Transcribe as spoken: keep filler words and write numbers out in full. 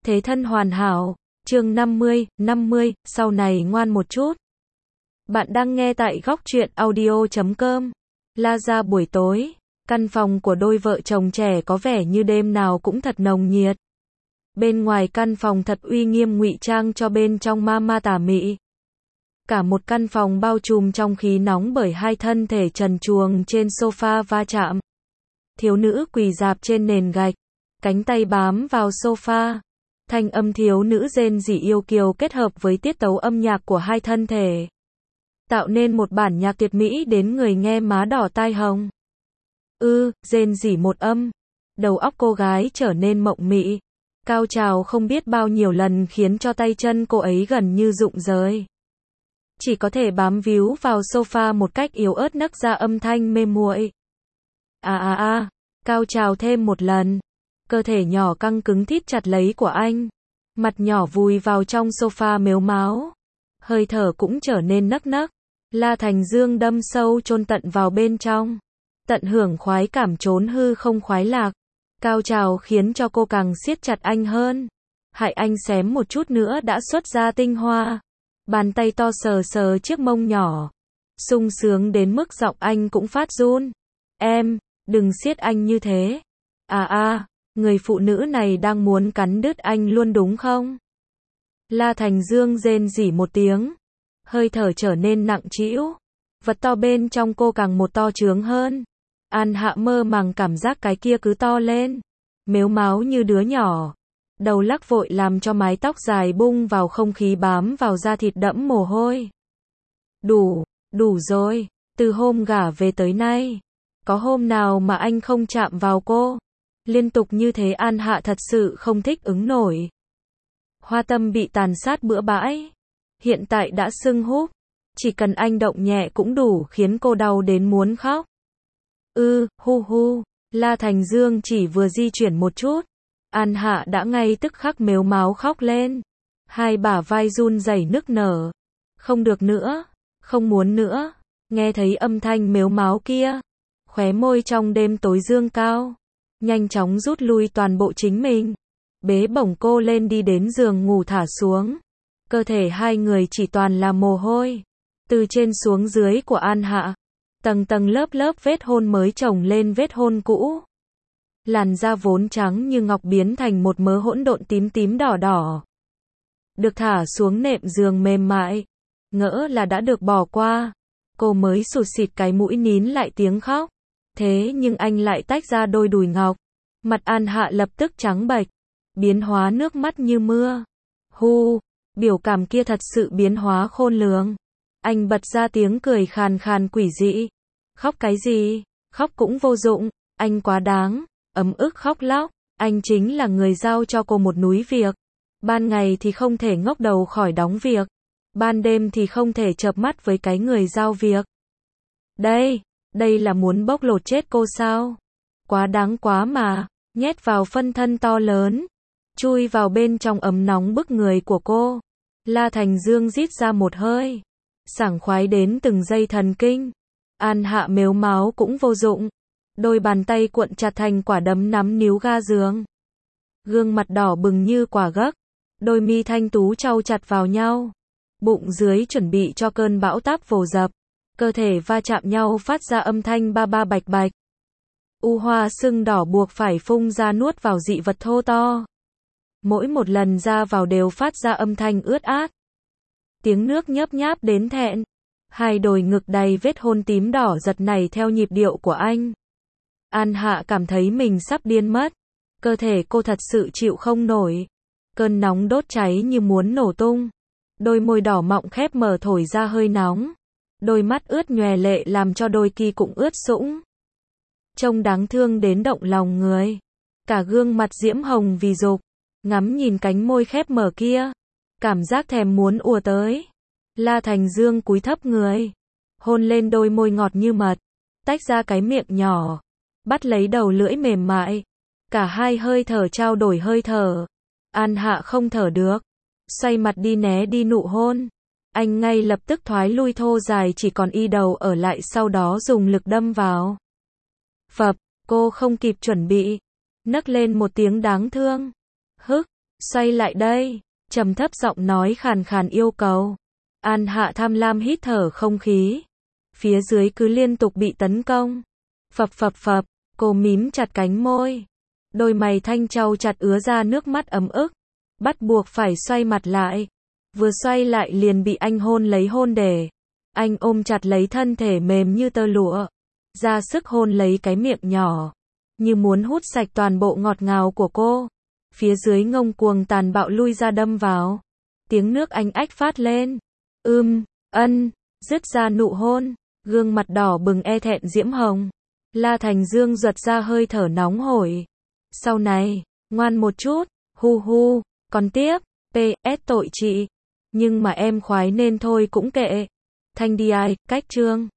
Thế thân hoàn hảo. Chương năm mươi, năm mươi, sau này ngoan một chút. Bạn đang nghe tại góc truyện audio chấm com. La ra buổi tối, căn phòng của đôi vợ chồng trẻ có vẻ như đêm nào cũng thật nồng nhiệt. Bên ngoài căn phòng thật uy nghiêm ngụy trang cho bên trong ma ma tà mị. Cả một căn phòng bao trùm trong khí nóng bởi hai thân thể trần truồng trên sofa va chạm. Thiếu nữ quỳ rạp trên nền gạch, cánh tay bám vào sofa. Thanh âm thiếu nữ rên rỉ yêu kiều kết hợp với tiết tấu âm nhạc của hai thân thể, tạo nên một bản nhạc tuyệt mỹ đến người nghe má đỏ tai hồng. Ư, rên rỉ một âm, đầu óc cô gái trở nên mộng mị. Cao trào không biết bao nhiêu lần khiến cho tay chân cô ấy gần như rụng rời. Chỉ có thể bám víu vào sofa một cách yếu ớt nấc ra âm thanh mê muội. À à à, cao trào thêm một lần. Cơ thể nhỏ căng cứng thít chặt lấy của anh. Mặt nhỏ vùi vào trong sofa mếu máo. Hơi thở cũng trở nên nấc nấc. La Thành Dương đâm sâu chôn tận vào bên trong. Tận hưởng khoái cảm trốn hư không khoái lạc. Cao trào khiến cho cô càng siết chặt anh hơn. Hại anh xém một chút nữa đã xuất ra tinh hoa. Bàn tay to sờ sờ chiếc mông nhỏ. Sung sướng đến mức giọng anh cũng phát run. Em, đừng siết anh như thế. À à, người phụ nữ này đang muốn cắn đứt anh luôn đúng không? La Thành Dương rên rỉ một tiếng. Hơi thở trở nên nặng trĩu. Vật to bên trong cô càng một to trướng hơn. An Hạ mơ màng cảm giác cái kia cứ to lên. Mếu máo như đứa nhỏ. Đầu lắc vội làm cho mái tóc dài bung vào không khí bám vào da thịt đẫm mồ hôi. Đủ, đủ rồi. Từ hôm gả về tới nay, có hôm nào mà anh không chạm vào cô? Liên tục như thế An Hạ thật sự không thích ứng nổi. Hoa tâm bị tàn sát bữa bãi. Hiện tại đã sưng húp. Chỉ cần anh động nhẹ cũng đủ khiến cô đau đến muốn khóc. Ư, hu hu. La Thành Dương chỉ vừa di chuyển một chút. An Hạ đã ngay tức khắc mếu máo khóc lên. Hai bả vai run rẩy nức nở. Không được nữa. Không muốn nữa. Nghe thấy âm thanh mếu máo kia. Khóe môi trong đêm tối dương cao. Nhanh chóng rút lui toàn bộ chính mình. Bế bổng cô lên đi đến giường ngủ thả xuống. Cơ thể hai người chỉ toàn là mồ hôi. Từ trên xuống dưới của An Hạ. Tầng tầng lớp lớp vết hôn mới chồng lên vết hôn cũ. Làn da vốn trắng như ngọc biến thành một mớ hỗn độn tím tím đỏ đỏ. Được thả xuống nệm giường mềm mại. Ngỡ là đã được bỏ qua. Cô mới sụt xịt cái mũi nín lại tiếng khóc. Thế nhưng anh lại tách ra đôi đùi ngọc. Mặt An Hạ lập tức trắng bệch. Biến hóa nước mắt như mưa. Hu, biểu cảm kia thật sự biến hóa khôn lường. Anh bật ra tiếng cười khàn khàn quỷ dị. Khóc cái gì? Khóc cũng vô dụng. Anh quá đáng. Ấm ức khóc lóc. Anh chính là người giao cho cô một núi việc. Ban ngày thì không thể ngóc đầu khỏi đóng việc. Ban đêm thì không thể chợp mắt với cái người giao việc. Đây, đây là muốn bóc lột chết cô sao? Quá đáng quá mà. Nhét vào phân thân to lớn. Chui vào bên trong ấm nóng bức người của cô. La Thành Dương rít ra một hơi. Sảng khoái đến từng giây thần kinh. An Hạ mếu máo cũng vô dụng. Đôi bàn tay cuộn chặt thành quả đấm nắm níu ga giường. Gương mặt đỏ bừng như quả gấc. Đôi mi thanh tú trau chặt vào nhau. Bụng dưới chuẩn bị cho cơn bão táp vồ dập. Cơ thể va chạm nhau phát ra âm thanh ba ba bạch bạch. U hoa sưng đỏ buộc phải phun ra nuốt vào dị vật thô to. Mỗi một lần ra vào đều phát ra âm thanh ướt át. Tiếng nước nhấp nháp đến thẹn. Hai đồi ngực đầy vết hôn tím đỏ giật nảy theo nhịp điệu của anh. An Hạ cảm thấy mình sắp điên mất. Cơ thể cô thật sự chịu không nổi. Cơn nóng đốt cháy như muốn nổ tung. Đôi môi đỏ mọng khép mở thổi ra hơi nóng. Đôi mắt ướt nhòe lệ làm cho đôi ki cũng ướt sũng. Trông đáng thương đến động lòng người. Cả gương mặt diễm hồng vì dục. Ngắm nhìn cánh môi khép mở kia. Cảm giác thèm muốn ùa tới. La Thành Dương cúi thấp người. Hôn lên đôi môi ngọt như mật. Tách ra cái miệng nhỏ. Bắt lấy đầu lưỡi mềm mại. Cả hai hơi thở trao đổi hơi thở. An Hạ không thở được. Xoay mặt đi né đi nụ hôn. Anh ngay lập tức thoái lui thô dài chỉ còn y đầu ở lại sau đó dùng lực đâm vào. Phập, cô không kịp chuẩn bị. Nấc lên một tiếng đáng thương. Hức, Xoay lại đây, trầm thấp giọng nói khàn khàn yêu cầu. An Hạ tham lam hít thở không khí. Phía dưới cứ liên tục bị tấn công. Phập phập phập, cô mím chặt cánh môi. Đôi mày thanh trâu chặt ứa ra nước mắt ấm ức. Bắt buộc phải xoay mặt lại. Vừa xoay lại liền bị anh hôn lấy hôn để. Anh ôm chặt lấy thân thể mềm như tơ lụa. Ra sức hôn lấy cái miệng nhỏ. Như muốn hút sạch toàn bộ ngọt ngào của cô. Phía dưới ngông cuồng tàn bạo lui ra đâm vào. Tiếng nước anh ách phát lên. Ưm, ân, dứt ra nụ hôn. Gương mặt đỏ bừng e thẹn diễm hồng. La Thành Dương giật ra hơi thở nóng hổi. Sau này, ngoan một chút, hu hu, còn tiếp, pê ét tội chị. Nhưng mà em khoái nên thôi cũng kệ. Thanh đi ai, cách chương.